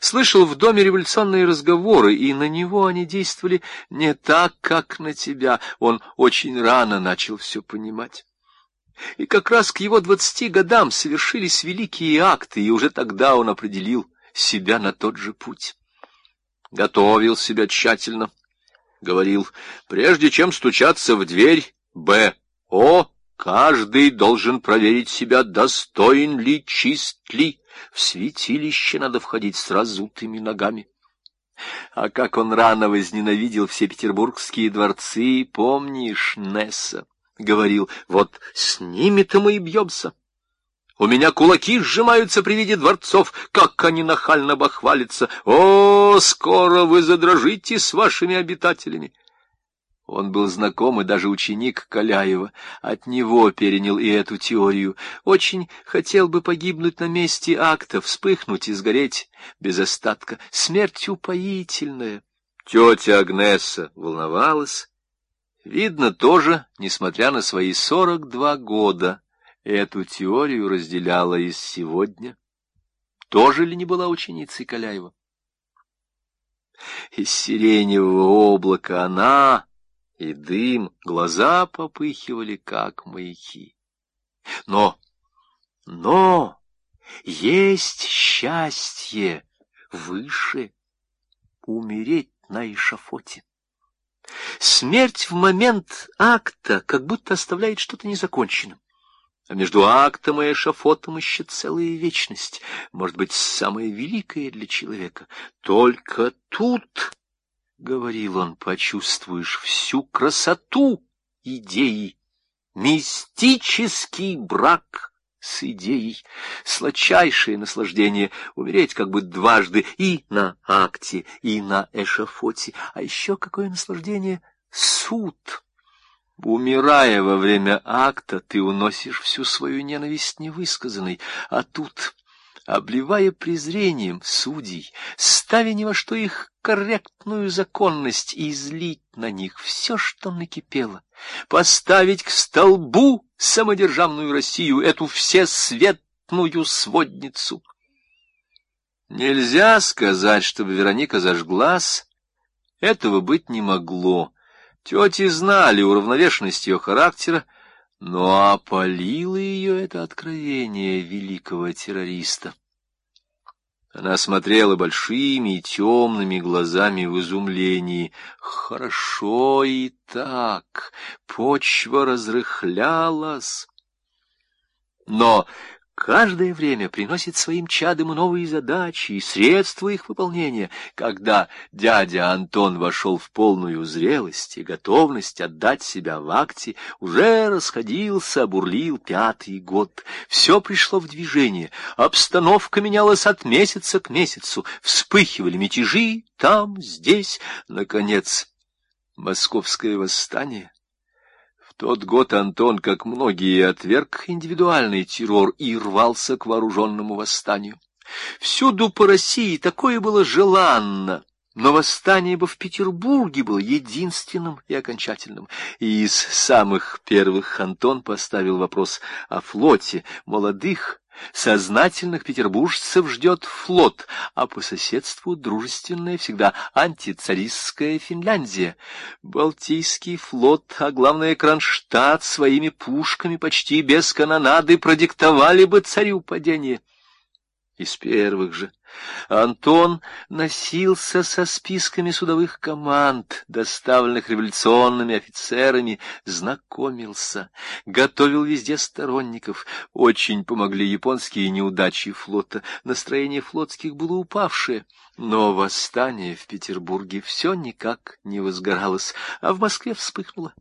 Слышал в доме революционные разговоры, и на него они действовали не так, как на тебя. Он очень рано начал все понимать. И как раз к его 20 годам совершились великие акты, и уже тогда он определил себя на тот же путь. Готовил себя тщательно. Говорил, прежде чем стучаться в дверь Б.О., каждый должен проверить себя, достоин ли, чист ли. В святилище надо входить с разутыми ногами. А как он рано возненавидел все петербургские дворцы, помнишь, Несса? Говорил, вот с ними-то мы и бьемся. У меня кулаки сжимаются при виде дворцов, как они нахально бахвалятся. О, скоро вы задрожите с вашими обитателями. Он был знаком и даже ученик Каляева. От него перенял и эту теорию. Очень хотел бы погибнуть на месте акта, вспыхнуть и сгореть без остатка. Смерть упоительная. Тетя Агнеса волновалась. Видно, тоже, несмотря на свои 42 года, эту теорию разделяла и сегодня. Тоже ли не была ученицей Каляева? Из сиреневого облака она и дым, глаза попыхивали, как маяки. Но есть счастье выше умереть на эшафоте. Смерть в момент акта как будто оставляет что-то незаконченным. А между актом и эшафотом еще целая вечность, может быть, самая великая для человека. Только тут, — говорил он, — почувствуешь всю красоту идеи, мистический брак с идеей, сладчайшее наслаждение умереть как бы дважды и на акте, и на эшафоте. А еще какое наслаждение суд! Умирая во время акта, ты уносишь всю свою ненависть невысказанной, а тут, обливая презрением судей, ставя ни во что их корректную законность и излить на них все, что накипело, поставить к столбу самодержавную Россию, эту всесветную сводницу. Нельзя сказать, чтобы Вероника зажглась, этого быть не могло. Тети знали уравновешенность ее характера, но опалило ее это откровение великого террориста. Она смотрела большими и темными глазами в изумлении. Хорошо и так, почва разрыхлялась. Но каждое время приносит своим чадам новые задачи и средства их выполнения. Когда дядя Антон вошел в полную зрелость и готовность отдать себя в акте, уже расходился, бурлил 5-й год. Все пришло в движение, обстановка менялась от месяца к месяцу, вспыхивали мятежи там, здесь. Наконец, московское восстание. В тот год Антон, как многие, отверг индивидуальный террор и рвался к вооруженному восстанию. Всюду по России такое было желанно, но восстание бы в Петербурге было единственным и окончательным. И из самых первых Антон поставил вопрос о флоте. Молодых, сознательных петербуржцев ждет флот, а по соседству дружественная, всегда антицаристская Финляндия. Балтийский флот, а главное Кронштадт, своими пушками почти без канонады продиктовали бы царю падение. Из первых же Антон носился со списками судовых команд, доставленных революционными офицерами, знакомился, готовил везде сторонников. Очень помогли японские неудачи флота, настроение флотских было упавшее, но восстание в Петербурге все никак не возгоралось, а в Москве вспыхнуло.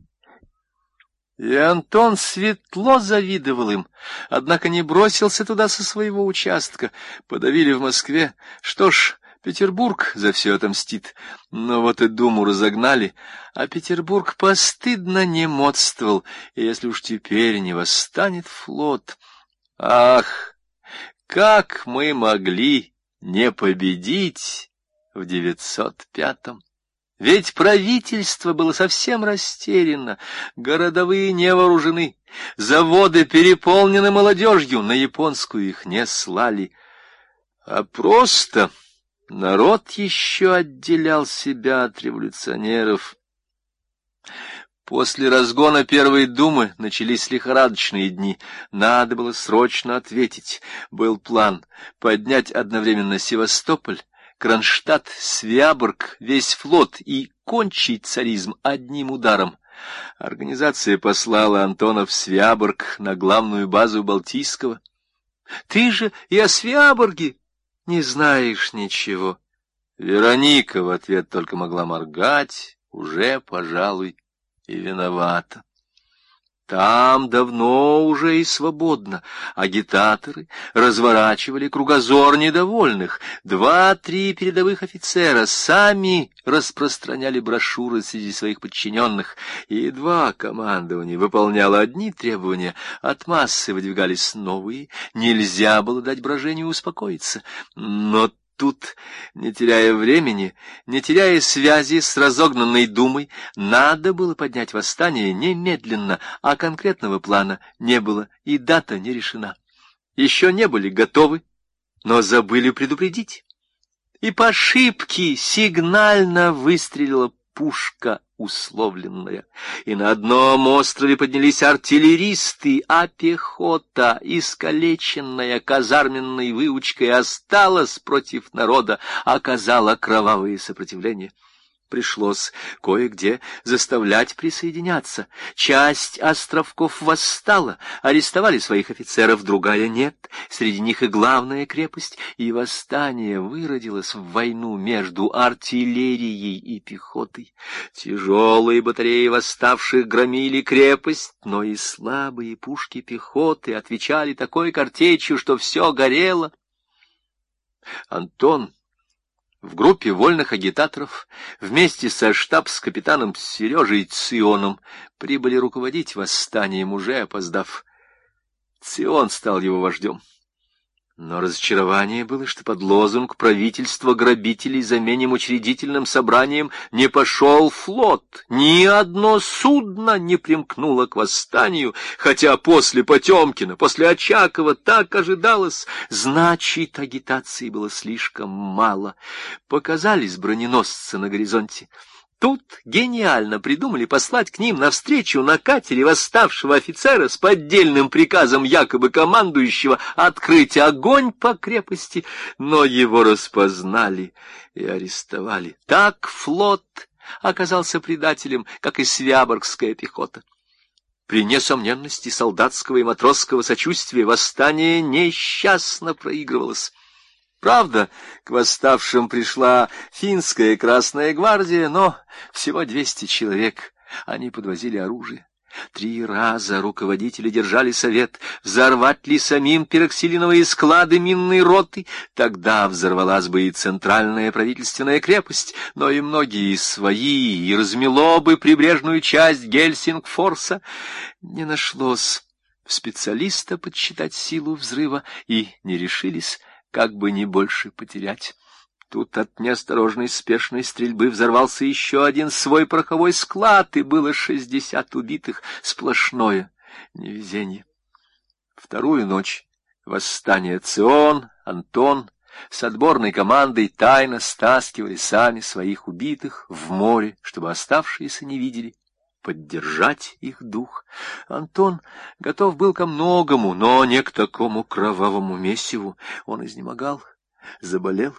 И Антон светло завидовал им, однако не бросился туда со своего участка. Подавили в Москве. Что ж, Петербург за все отомстит. Но вот и Думу разогнали, а Петербург постыдно немодствовал, и если уж теперь не восстанет флот... Ах, как мы могли не победить в 905-м? Ведь правительство было совсем растеряно, городовые не вооружены, заводы переполнены молодежью, на японскую их не слали, а просто Народ еще отделял себя от революционеров. После разгона Первой думы начались лихорадочные дни. Надо было срочно ответить. Был план поднять одновременно Севастополь, Кронштадт, Свяборг, весь флот и кончить царизм одним ударом. Организация послала Антона в Свяборг, на главную базу Балтийского. — Ты же и о Свяборге не знаешь ничего. Вероника в ответ только могла моргать, уже, пожалуй, и виновата. Там давно уже и свободно агитаторы разворачивали кругозор недовольных. 2-3 передовых офицера сами распространяли брошюры среди своих подчиненных. И едва командование выполняло одни требования, от массы выдвигались новые. Нельзя было дать брожению успокоиться. Но тут, не теряя времени, не теряя связи с разогнанной думой, надо было поднять восстание немедленно, а конкретного плана не было, и дата не решена. Еще не были готовы, но забыли предупредить. И по ошибке сигнально выстрелила пушка условленная, и на одном острове поднялись артиллеристы, а пехота, искалеченная казарменной выучкой, осталась против народа, оказала кровавое сопротивление. Пришлось кое-где заставлять присоединяться. Часть островков восстала, арестовали своих офицеров, другая нет. Среди них и главная крепость, и восстание выродилось в войну между артиллерией и пехотой. Тяжелые батареи восставших громили крепость, но и слабые пушки пехоты отвечали такой картечью, что все горело. Антон в группе вольных агитаторов вместе со штабс-капитаном Сережей Ционом прибыли руководить восстанием, уже опоздав. Цион стал его вождем. Но разочарование было, что под лозунг правительства грабителей заменим учредительным собранием не пошел флот, ни одно судно не примкнуло к восстанию, хотя после Потемкина, после Очакова так ожидалось. Значит, агитации было слишком мало. Показались броненосцы на горизонте. Тут гениально придумали послать к ним навстречу на катере восставшего офицера с поддельным приказом якобы командующего открыть огонь по крепости, но его распознали и арестовали. Так флот оказался предателем, как и свяборгская пехота. При несомненности солдатского и матросского сочувствия восстание несчастно проигрывалось. Правда, к восставшим пришла финская Красная гвардия, но всего 200 человек. Они подвозили оружие. 3 раза руководители держали совет, взорвать ли самим пероксилиновые склады минной роты. Тогда взорвалась бы и центральная правительственная крепость, но и многие свои, и размело бы прибрежную часть Гельсингфорса. Не нашлось специалиста подсчитать силу взрыва, и не решились, как бы не больше потерять. Тут от неосторожной спешной стрельбы взорвался еще один свой пороховой склад, и было 60 убитых. Сплошное невезение. Вторую ночь восстание Цион, Антон с отборной командой тайно стаскивали сами своих убитых в море, чтобы оставшиеся не видели, поддержать их дух. Антон готов был ко многому, но не к такому кровавому месиву. Он изнемогал, заболел,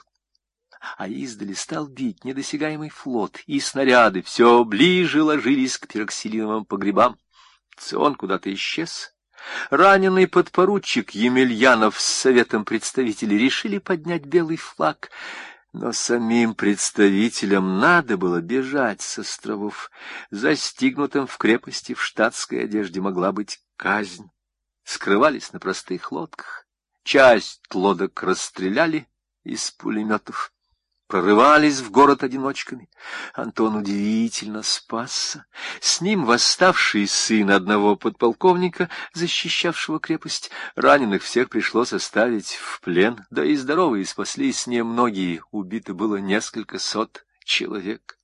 а издали стал бить недосягаемый флот, и снаряды все ближе ложились к пероксилиновым погребам. Цион куда-то исчез. Раненый подпоручик Емельянов с советом представителей решили поднять белый флаг, но самим представителям надо было бежать с островов. Застигнутым в крепости в штатской одежде могла быть казнь. Скрывались на простых лодках. Часть лодок расстреляли из пулеметов. Прорывались в город одиночками. Антон удивительно спасся. С ним восставший сын одного подполковника, защищавшего крепость. Раненых всех пришлось оставить в плен, да и здоровые спаслись немногие. Убито было несколько сот человек.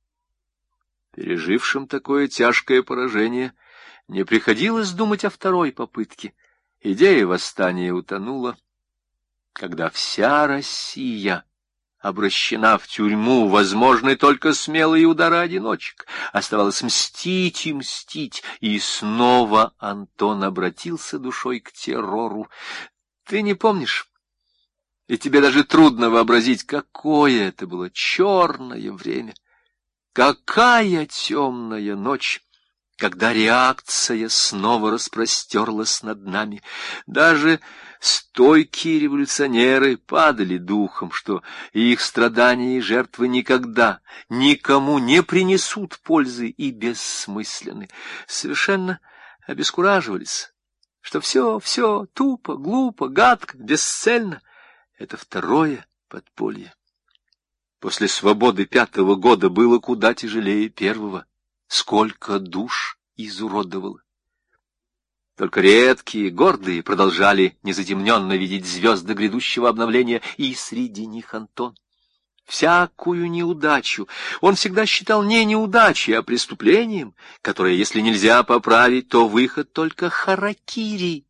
Пережившим такое тяжкое поражение не приходилось думать о второй попытке. Идея восстания утонула, когда вся Россия обращена в тюрьму, возможны только смелые удары одиночек. Оставалось мстить и мстить, и снова Антон обратился душой к террору. Ты не помнишь? И тебе даже трудно вообразить, какое это было черное время. Какая темная ночь, когда реакция снова распростерлась над нами. Даже стойкие революционеры падали духом, что их страдания и жертвы никогда никому не принесут пользы и бессмысленны. Совершенно обескураживались, что все тупо, глупо, гадко, бесцельно. Это второе подполье. После свободы 5-го года было куда тяжелее первого. Сколько душ изуродовало. Только редкие, гордые продолжали незатемненно видеть звезды грядущего обновления, и среди них Антон. Всякую неудачу он всегда считал не неудачей, а преступлением, которое, если нельзя поправить, то выход только харакири.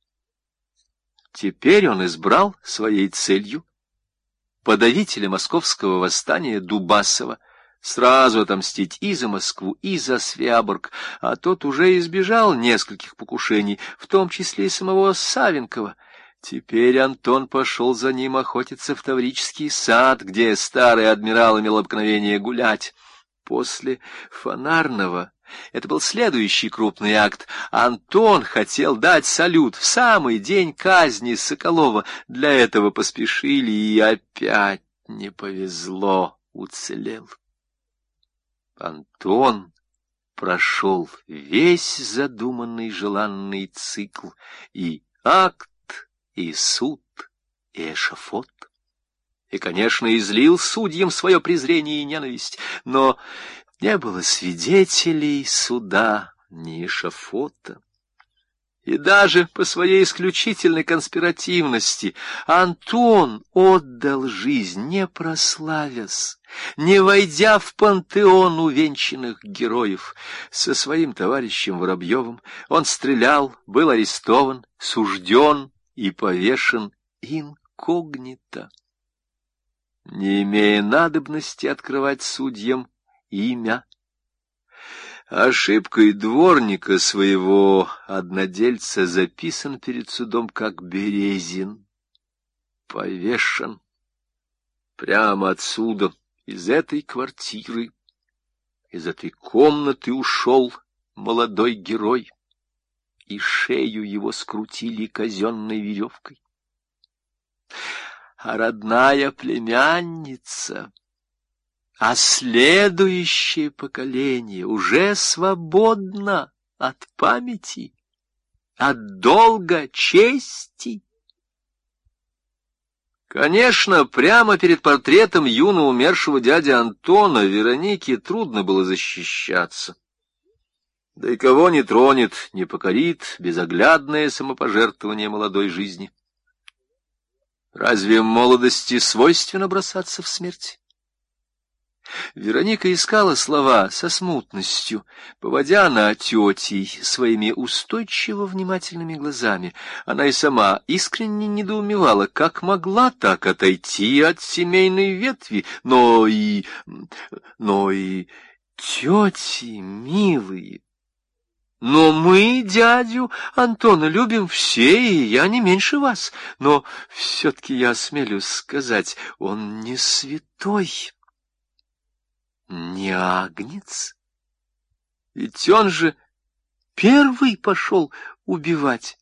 Теперь он избрал своей целью подавителя московского восстания Дубасова, сразу отомстить и за Москву, и за Свяборг, а тот уже избежал нескольких покушений, в том числе и самого Савенкова. Теперь Антон пошел за ним охотиться в Таврический сад, где старый адмирал имел обыкновение гулять. После Фонарного это был следующий крупный акт. Антон хотел дать салют в самый день казни Соколова. Для этого поспешили, и опять не повезло, уцелел. Антон прошел весь задуманный желанный цикл, и акт, и суд, и эшафот. И, конечно, излил судьям свое презрение и ненависть, но не было свидетелей суда, ни эшафота. И даже по своей исключительной конспиративности Антон отдал жизнь, не прославясь, не войдя в пантеон увенчанных героев. Со своим товарищем Воробьевым он стрелял, был арестован, сужден и повешен инкогнито, не имея надобности открывать судьям имя. Ошибкой дворника своего однодельца записан перед судом как Березин. Повешен. Прямо отсюда, из этой квартиры, из этой комнаты ушел молодой герой, и шею его скрутили казенной веревкой. А родная племянница, а следующее поколение уже свободно от памяти, от долга чести. Конечно, прямо перед портретом юно умершего дяди Антона Веронике трудно было защищаться. Да и кого не тронет, не покорит безоглядное самопожертвование молодой жизни. Разве молодости свойственно бросаться в смерть? Вероника искала слова со смутностью, поводя на тетей своими устойчиво внимательными глазами. Она и сама искренне недоумевала, как могла так отойти от семейной ветви, но и тети милые. Но мы дядю Антона любим все, и я не меньше вас. Но все-таки я осмелюсь сказать, он не святой, не агнец. Ведь он же первый пошел убивать.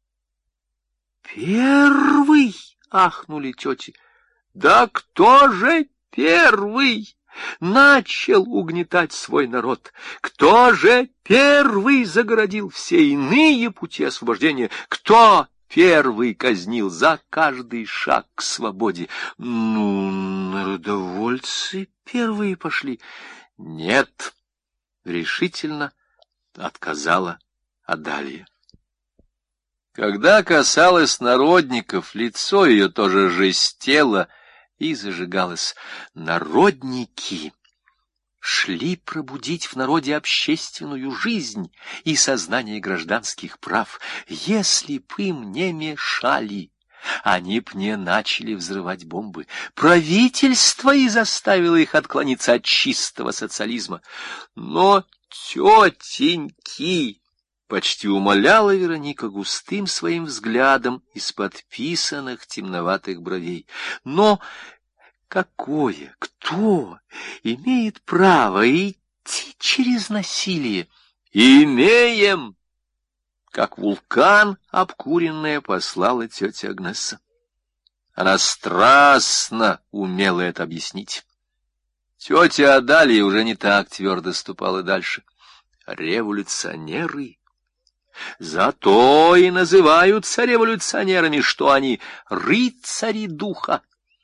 Первый, ахнули тети. Да кто же первый начал угнетать свой народ? Кто же первый загородил все иные пути освобождения? Кто первый казнил за каждый шаг к свободе? Ну, народовольцы первые пошли. Нет, решительно отказала Адалия. Когда касалось народников, лицо ее тоже жестело и зажигалось. Народники шли пробудить в народе общественную жизнь и сознание гражданских прав. Если б им не мешали они б не начали взрывать бомбы. Правительство и заставило их отклониться от чистого социализма. Но, тетеньки, почти умоляла Вероника густым своим взглядом из подписанных темноватых бровей. Но кто имеет право идти через насилие? Имеем! Как вулкан обкуренное послала тетя Агнесса. Она страстно умела это объяснить. Тетя Адалия уже не так твердо ступала дальше. Революционеры зато и называются революционерами, что они рыцари духа.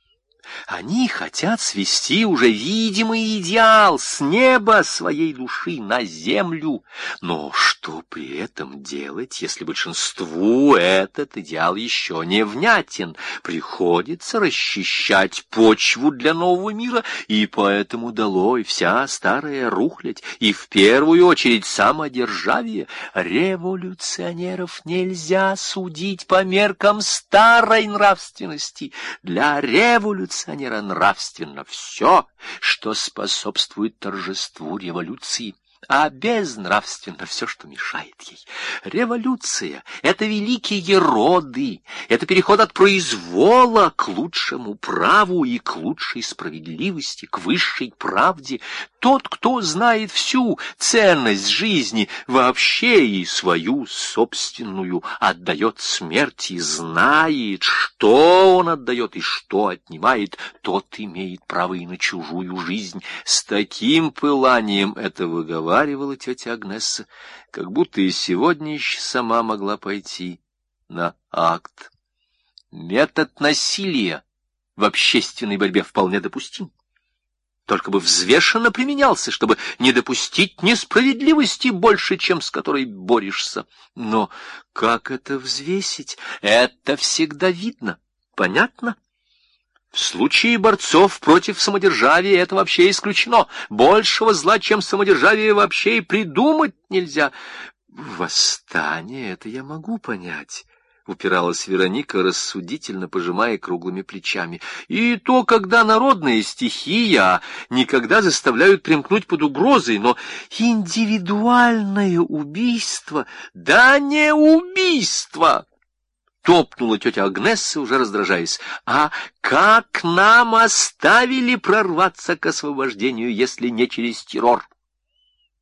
Они хотят свести уже видимый идеал с неба своей души на землю. Но что при этом делать, если большинству этот идеал еще не внятен? Приходится расчищать почву для нового мира, и поэтому долой вся старая рухлядь, и в первую очередь самодержавие. Революционеров нельзя судить по меркам старой нравственности. Для революционера нравственно все, что способствует торжеству революции, а безнравственно все, что мешает ей. Революция — это великие роды, это переход от произвола к лучшему праву и к лучшей справедливости, к высшей правде. Тот, кто знает всю ценность жизни вообще и свою собственную, отдает смерти, знает, что он отдает и что отнимает, тот имеет право и на чужую жизнь. С таким пыланием это выговаривала тетя Агнесса, как будто и сегодня еще сама могла пойти на акт. Метод насилия в общественной борьбе вполне допустим. Только бы взвешенно применялся, чтобы не допустить несправедливости больше, чем с которой борешься. Но как это взвесить? Это всегда видно. Понятно? В случае борцов против самодержавия это вообще исключено. Большего зла, чем самодержавие, вообще и придумать нельзя. Восстание — это я могу понять. Упиралась Вероника, рассудительно пожимая круглыми плечами. И то, когда народные стихия никогда заставляют примкнуть под угрозой, но индивидуальное убийство, да не убийство! Топнула тетя Агнесса, уже раздражаясь. А как нам оставили прорваться к освобождению, если не через террор?